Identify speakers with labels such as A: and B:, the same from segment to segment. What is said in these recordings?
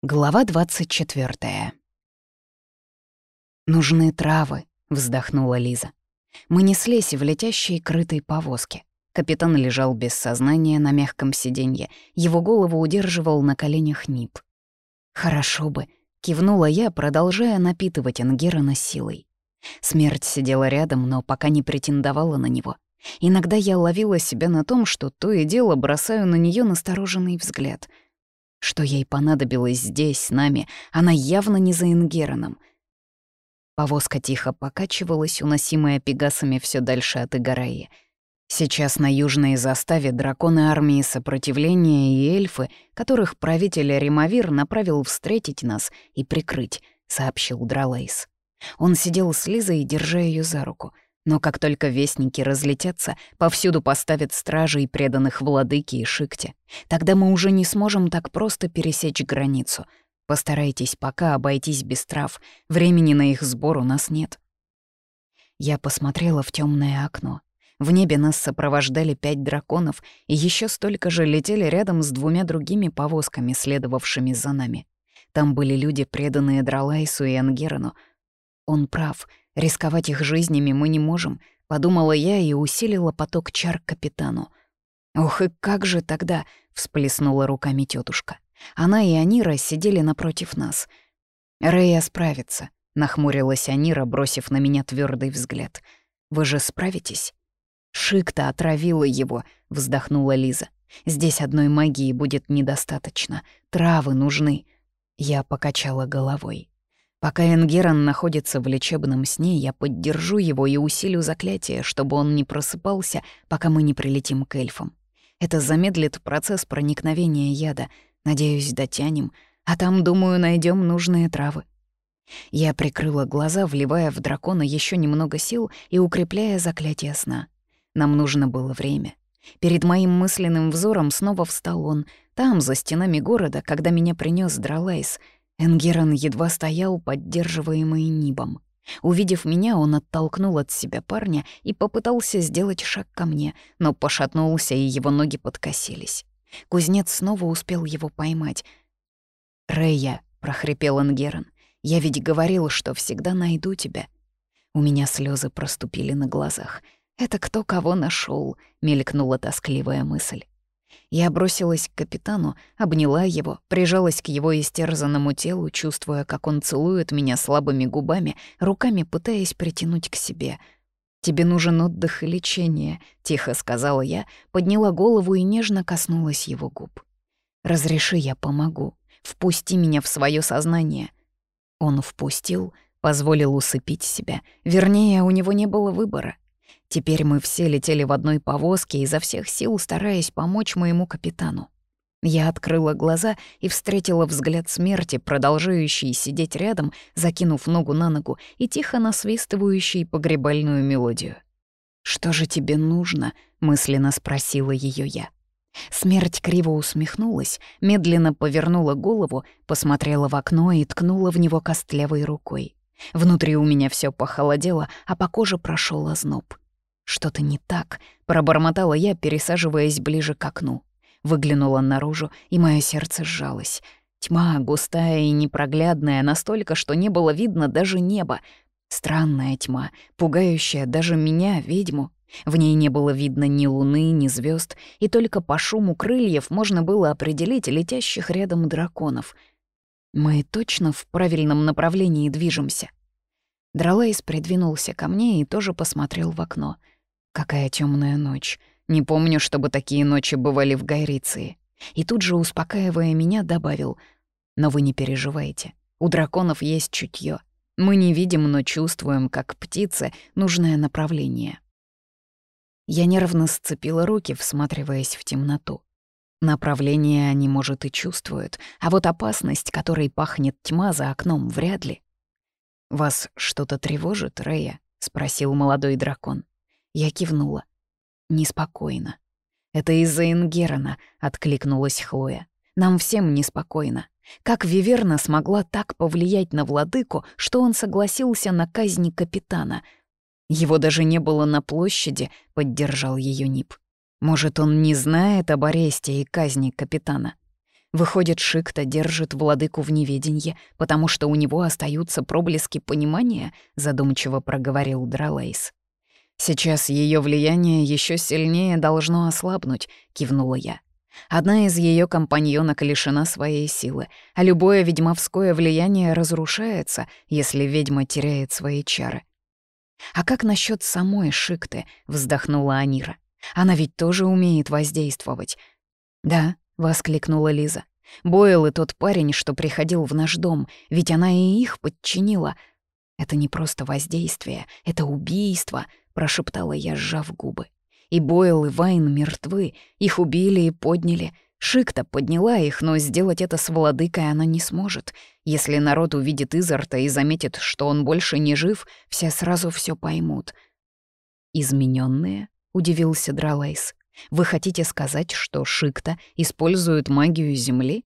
A: Глава 24. «Нужны травы», — вздохнула Лиза. Мы неслись в летящей крытой повозке. Капитан лежал без сознания на мягком сиденье, его голову удерживал на коленях Нип. «Хорошо бы», — кивнула я, продолжая напитывать Энгерона силой. Смерть сидела рядом, но пока не претендовала на него. Иногда я ловила себя на том, что то и дело бросаю на нее настороженный взгляд — что ей понадобилось здесь, с нами, она явно не за Энгероном. Повозка тихо покачивалась, уносимая пегасами все дальше от Игараи. Сейчас на южной заставе драконы армии сопротивления и эльфы, которых правитель Римавир направил встретить нас и прикрыть, сообщил Дралейс. Он сидел с Лизой, держа ее за руку. Но как только вестники разлетятся, повсюду поставят стражей, преданных владыке и Шикте. Тогда мы уже не сможем так просто пересечь границу. Постарайтесь пока обойтись без трав. Времени на их сбор у нас нет. Я посмотрела в темное окно. В небе нас сопровождали 5 драконов, и еще столько же летели рядом с 2 другими повозками, следовавшими за нами. Там были люди, преданные Дралайсу и Энгерону. Он прав. Рисковать их жизнями мы не можем, подумала я и усилила поток чар к капитану. Ох, и как же тогда, всплеснула руками тетушка. Она и Анира сидели напротив нас. Рея справится, нахмурилась Анира, бросив на меня твердый взгляд. Вы же справитесь? Шикта отравила его, вздохнула Лиза. Здесь одной магии будет недостаточно, травы нужны. Я покачала головой. Пока Энгерон находится в лечебном сне, я поддержу его и усилю заклятие, чтобы он не просыпался, пока мы не прилетим к эльфам. Это замедлит процесс проникновения яда. Надеюсь, дотянем, а там, думаю, найдем нужные травы. Я прикрыла глаза, вливая в дракона еще немного сил и укрепляя заклятие сна. Нам нужно было время. Перед моим мысленным взором снова встал он, там, за стенами города, когда меня принес Дралайс. Энгерон едва стоял, поддерживаемый Нибом. Увидев меня, он оттолкнул от себя парня и попытался сделать шаг ко мне, но пошатнулся, и его ноги подкосились. Кузнец снова успел его поймать. «Рея», — прохрипел Энгерон, — «я ведь говорил, что всегда найду тебя». У меня слезы проступили на глазах. «Это кто кого нашел? Мелькнула тоскливая мысль. Я бросилась к капитану, обняла его, прижалась к его истерзанному телу, чувствуя, как он целует меня слабыми губами, руками пытаясь притянуть к себе. «Тебе нужен отдых и лечение», — тихо сказала я, подняла голову и нежно коснулась его губ. «Разреши, я помогу. Впусти меня в свое сознание». Он впустил, позволил усыпить себя. Вернее, у него не было выбора. Теперь мы все летели в одной повозке, изо всех сил стараясь помочь моему капитану. Я открыла глаза и встретила взгляд смерти, продолжающий сидеть рядом, закинув ногу на ногу и тихо насвистывающий погребальную мелодию. «Что же тебе нужно?» — мысленно спросила ее я. Смерть криво усмехнулась, медленно повернула голову, посмотрела в окно и ткнула в него костлявой рукой. Внутри у меня все похолодело, а по коже прошел озноб. «Что-то не так», — пробормотала я, пересаживаясь ближе к окну. Выглянула наружу, и мое сердце сжалось. Тьма густая и непроглядная, настолько, что не было видно даже неба. Странная тьма, пугающая даже меня, ведьму. В ней не было видно ни луны, ни звезд, и только по шуму крыльев можно было определить летящих рядом драконов. Мы точно в правильном направлении движемся. Дралейс придвинулся ко мне и тоже посмотрел в окно. Какая темная ночь. Не помню, чтобы такие ночи бывали в Гайриции. И тут же, успокаивая меня, добавил: «Но вы не переживайте. У драконов есть чутье. Мы не видим, но чувствуем, как птицы, нужное направление». Я нервно сцепила руки, всматриваясь в темноту. Направление они, может, и чувствуют, а вот опасность, которой пахнет тьма за окном, вряд ли. «Вас что-то тревожит, Рея?» — спросил молодой дракон. Я кивнула. «Неспокойно». «Это из-за Энгерона», — откликнулась Хлоя. «Нам всем неспокойно. Как Виверна смогла так повлиять на владыку, что он согласился на казнь капитана? Его даже не было на площади», — поддержал ее Нип. «Может, он не знает об аресте и казни капитана?» Выходит, Шикта держит владыку в неведенье, потому что у него остаются проблески понимания, задумчиво проговорил Дралейс. Сейчас ее влияние еще сильнее должно ослабнуть, кивнула я. Одна из ее компаньонок лишена своей силы, а любое ведьмовское влияние разрушается, если ведьма теряет свои чары. «А как насчет самой Шикты?» — вздохнула Анира. «Она ведь тоже умеет воздействовать». «Да», — воскликнула Лиза. «Бойл и тот парень, что приходил в наш дом, ведь она и их подчинила». «Это не просто воздействие, это убийство», — прошептала я, сжав губы. «И Бойл, и Вайн мертвы, их убили и подняли. Шикта подняла их, но сделать это с владыкой она не сможет. Если народ увидит Изарта и заметит, что он больше не жив, все сразу все поймут». «Измененные?» — удивился Дралейс. «Вы хотите сказать, что Шикта использует магию Земли?»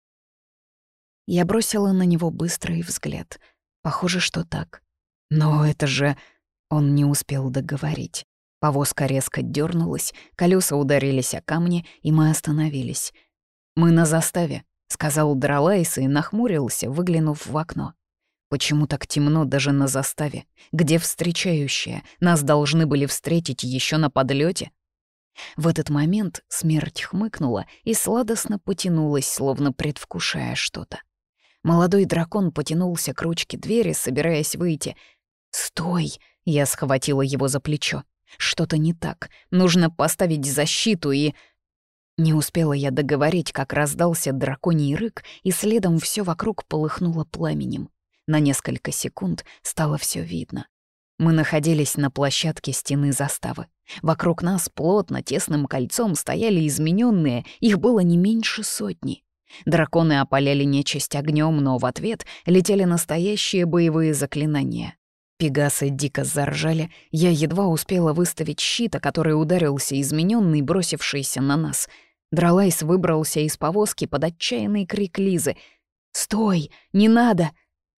A: Я бросила на него быстрый взгляд. Похоже, что так. «Но это же...» Он не успел договорить. Повозка резко дернулась, колеса ударились о камни, и мы остановились. «Мы на заставе», — сказал Дралайс и нахмурился, выглянув в окно. «Почему так темно даже на заставе? Где встречающие? Нас должны были встретить еще на подлете. В этот момент смерть хмыкнула и сладостно потянулась, словно предвкушая что-то. Молодой дракон потянулся к ручке двери, собираясь выйти. «Стой!» — я схватила его за плечо. «Что-то не так. Нужно поставить защиту и...» Не успела я договорить, как раздался драконий рык, и следом все вокруг полыхнуло пламенем. На несколько секунд стало все видно. Мы находились на площадке стены заставы. Вокруг нас плотно, тесным кольцом стояли измененные, их было не меньше 100. Драконы опаляли нечисть огнем, но в ответ летели настоящие боевые заклинания. Пегасы дико заржали, я едва успела выставить щит, о который ударился измененный, бросившийся на нас. Дралайс выбрался из повозки под отчаянный крик Лизы. «Стой! Не надо!»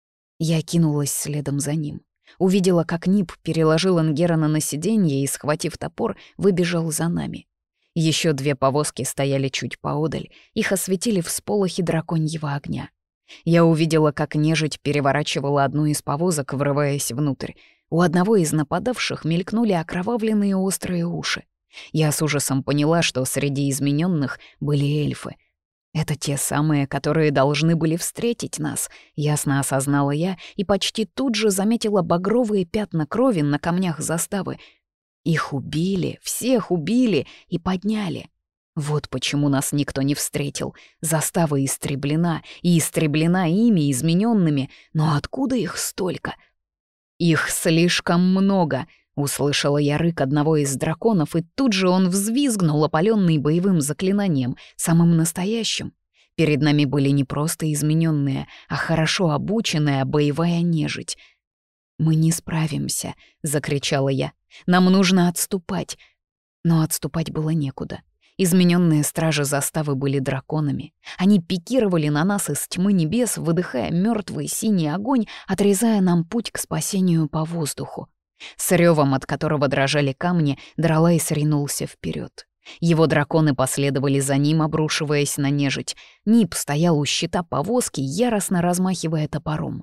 A: Я кинулась следом за ним. Увидела, как Нип переложил Энгерона на сиденье и, схватив топор, выбежал за нами. Еще 2 повозки стояли чуть поодаль, их осветили всполохи драконьего огня. Я увидела, как нежить переворачивала одну из повозок, врываясь внутрь. У одного из нападавших мелькнули окровавленные острые уши. Я с ужасом поняла, что среди измененных были эльфы. Это те самые, которые должны были встретить нас, ясно осознала я и почти тут же заметила багровые пятна крови на камнях заставы. Их убили, всех убили и подняли. Вот почему нас никто не встретил. Застава истреблена, и истреблена ими, измененными. Но откуда их столько? «Их слишком много», — услышала я рык одного из драконов, и тут же он взвизгнул, опалённый боевым заклинанием, самым настоящим. Перед нами были не просто измененные, а хорошо обученная боевая нежить. «Мы не справимся», — закричала я. «Нам нужно отступать». Но отступать было некуда. Измененные стражи заставы были драконами. Они пикировали на нас из тьмы небес, выдыхая мертвый синий огонь, отрезая нам путь к спасению по воздуху. С ревом, от которого дрожали камни, Дралайс ринулся вперед. Его драконы последовали за ним, обрушиваясь на нежить. Нип стоял у щита повозки, яростно размахивая топором.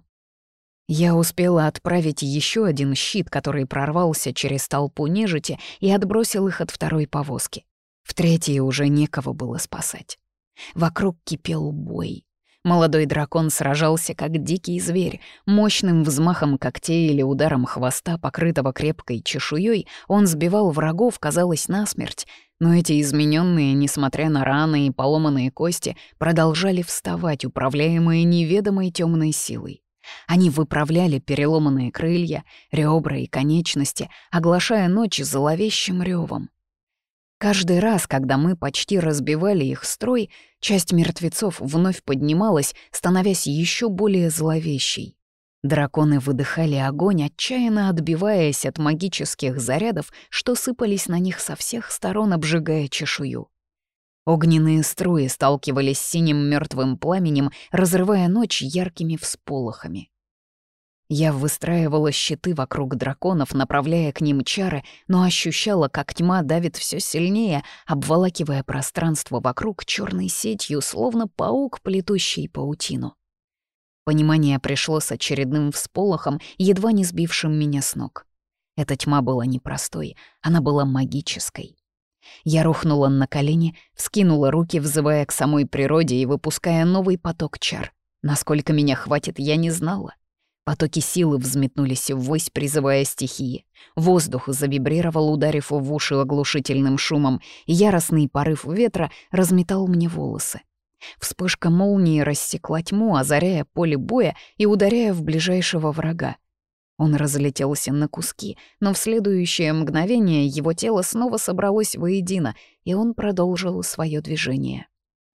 A: Я успела отправить еще один щит, который прорвался через толпу нежити и отбросил их от второй повозки. В третьей уже некого было спасать. Вокруг кипел бой. Молодой дракон сражался, как дикий зверь. Мощным взмахом когтей или ударом хвоста, покрытого крепкой чешуей, он сбивал врагов, казалось, насмерть. Но эти измененные, несмотря на раны и поломанные кости, продолжали вставать, управляемые неведомой темной силой. Они выправляли переломанные крылья, ребра и конечности, оглашая ночь зловещим ревом. Каждый раз, когда мы почти разбивали их строй, часть мертвецов вновь поднималась, становясь еще более зловещей. Драконы выдыхали огонь, отчаянно отбиваясь от магических зарядов, что сыпались на них со всех сторон, обжигая чешую. Огненные струи сталкивались с синим мертвым пламенем, разрывая ночь яркими всполохами. Я выстраивала щиты вокруг драконов, направляя к ним чары, но ощущала, как тьма давит все сильнее, обволакивая пространство вокруг черной сетью, словно паук, плетущий паутину. Понимание пришло с очередным всполохом, едва не сбившим меня с ног. Эта тьма была непростой, она была магической. Я рухнула на колени, вскинула руки, взывая к самой природе и выпуская новый поток чар. Насколько меня хватит, я не знала. Потоки силы взметнулись ввысь, призывая стихии. Воздух завибрировал, ударив в уши оглушительным шумом, и яростный порыв ветра разметал мне волосы. Вспышка молнии рассекла тьму, озаряя поле боя и ударяя в ближайшего врага. Он разлетелся на куски, но в следующее мгновение его тело снова собралось воедино, и он продолжил свое движение.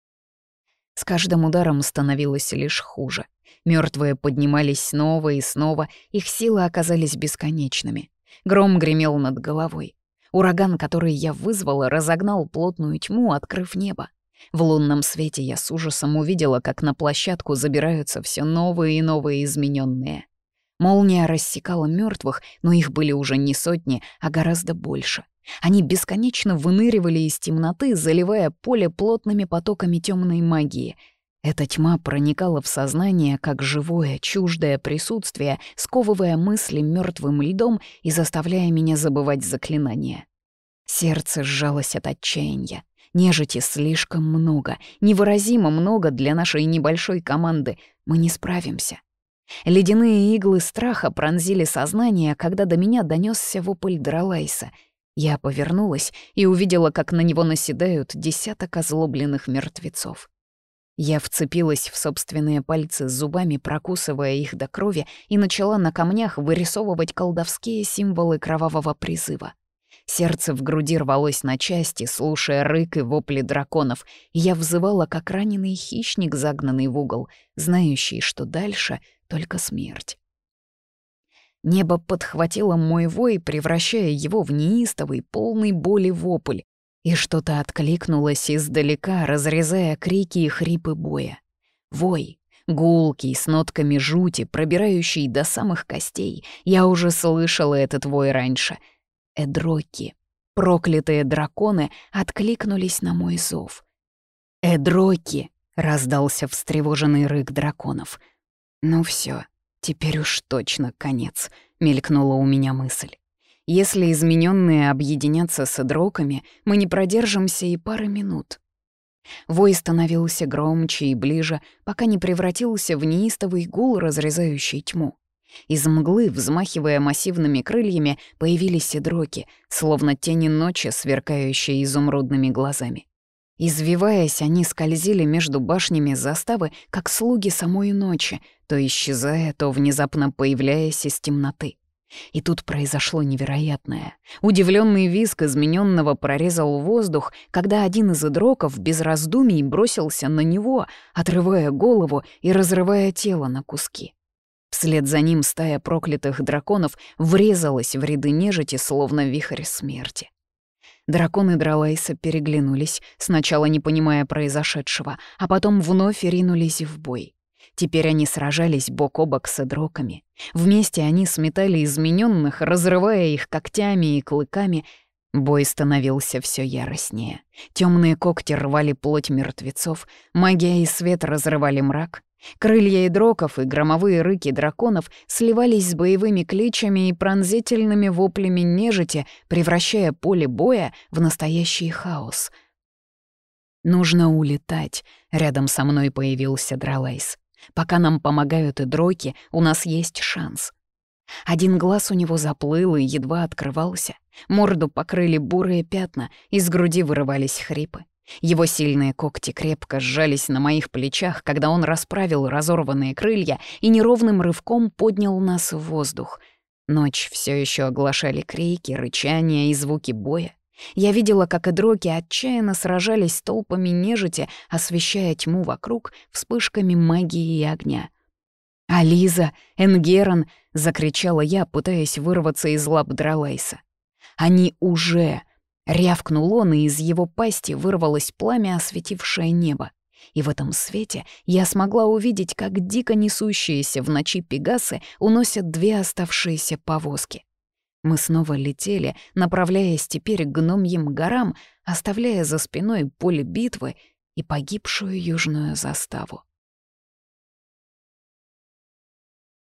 A: С каждым ударом становилось лишь хуже. Мертвые поднимались снова и снова, их силы оказались бесконечными. Гром гремел над головой. Ураган, который я вызвала, разогнал плотную тьму, открыв небо. В лунном свете я с ужасом увидела, как на площадку забираются все новые и новые измененные. Молния рассекала мертвых, но их были уже не сотни, а гораздо больше. Они бесконечно выныривали из темноты, заливая поле плотными потоками темной магии. Эта тьма проникала в сознание, как живое, чуждое присутствие, сковывая мысли мертвым льдом и заставляя меня забывать заклинания. Сердце сжалось от отчаяния. Нежити слишком много, невыразимо много для нашей небольшой команды. Мы не справимся. Ледяные иглы страха пронзили сознание, когда до меня донесся вопль Дралайса. Я повернулась и увидела, как на него наседают десяток озлобленных мертвецов. Я вцепилась в собственные пальцы зубами, прокусывая их до крови, и начала на камнях вырисовывать колдовские символы кровавого призыва. Сердце в груди рвалось на части, слушая рык и вопли драконов, и я взывала, как раненый хищник, загнанный в угол, знающий, что дальше только смерть. Небо подхватило мой вой, превращая его в неистовый, полный боли вопль, и что-то откликнулось издалека, разрезая крики и хрипы боя. Вой, гулкий, с нотками жути, пробирающий до самых костей. Я уже слышала этот вой раньше. Эдроки, проклятые драконы, откликнулись на мой зов. «Эдроки!» — раздался встревоженный рык драконов. «Ну все, теперь уж точно конец», — мелькнула у меня мысль. «Если измененные объединятся с эдроками, мы не продержимся и пары минут». Вой становился громче и ближе, пока не превратился в неистовый гул, разрезающий тьму. Из мглы, взмахивая массивными крыльями, появились эдроки, словно тени ночи, сверкающие изумрудными глазами. Извиваясь, они скользили между башнями заставы, как слуги самой ночи, то исчезая, то внезапно появляясь из темноты. И тут произошло невероятное. Удивленный визг измененного прорезал воздух, когда один из эдроков без раздумий бросился на него, отрывая голову и разрывая тело на куски. Вслед за ним стая проклятых драконов врезалась в ряды нежити, словно вихрь смерти. Драконы Дралайса переглянулись, сначала не понимая произошедшего, а потом вновь ринулись в бой. Теперь они сражались бок о бок с эдроками. Вместе они сметали измененных, разрывая их когтями и клыками. Бой становился все яростнее. Темные когти рвали плоть мертвецов, магия и свет разрывали мрак. Крылья эдроков и громовые рыки драконов сливались с боевыми кличами и пронзительными воплями нежити, превращая поле боя в настоящий хаос. «Нужно улетать», — рядом со мной появился Дралайс. «Пока нам помогают эдроки, у нас есть шанс». Один глаз у него заплыл и едва открывался. Морду покрыли бурые пятна, из груди вырывались хрипы. Его сильные когти крепко сжались на моих плечах, когда он расправил разорванные крылья и неровным рывком поднял нас в воздух. Ночь все еще оглашали крики, рычания и звуки боя. Я видела, как эдроки отчаянно сражались с толпами нежити, освещая тьму вокруг вспышками магии и огня. «Ализа! Энгерон!» — закричала я, пытаясь вырваться из лап Дралайса. «Они уже!» — рявкнул он, и из его пасти вырвалось пламя, осветившее небо. И в этом свете я смогла увидеть, как дико несущиеся в ночи пегасы уносят две оставшиеся повозки. Мы снова летели, направляясь теперь к гномьим горам, оставляя за спиной поле битвы и погибшую южную заставу.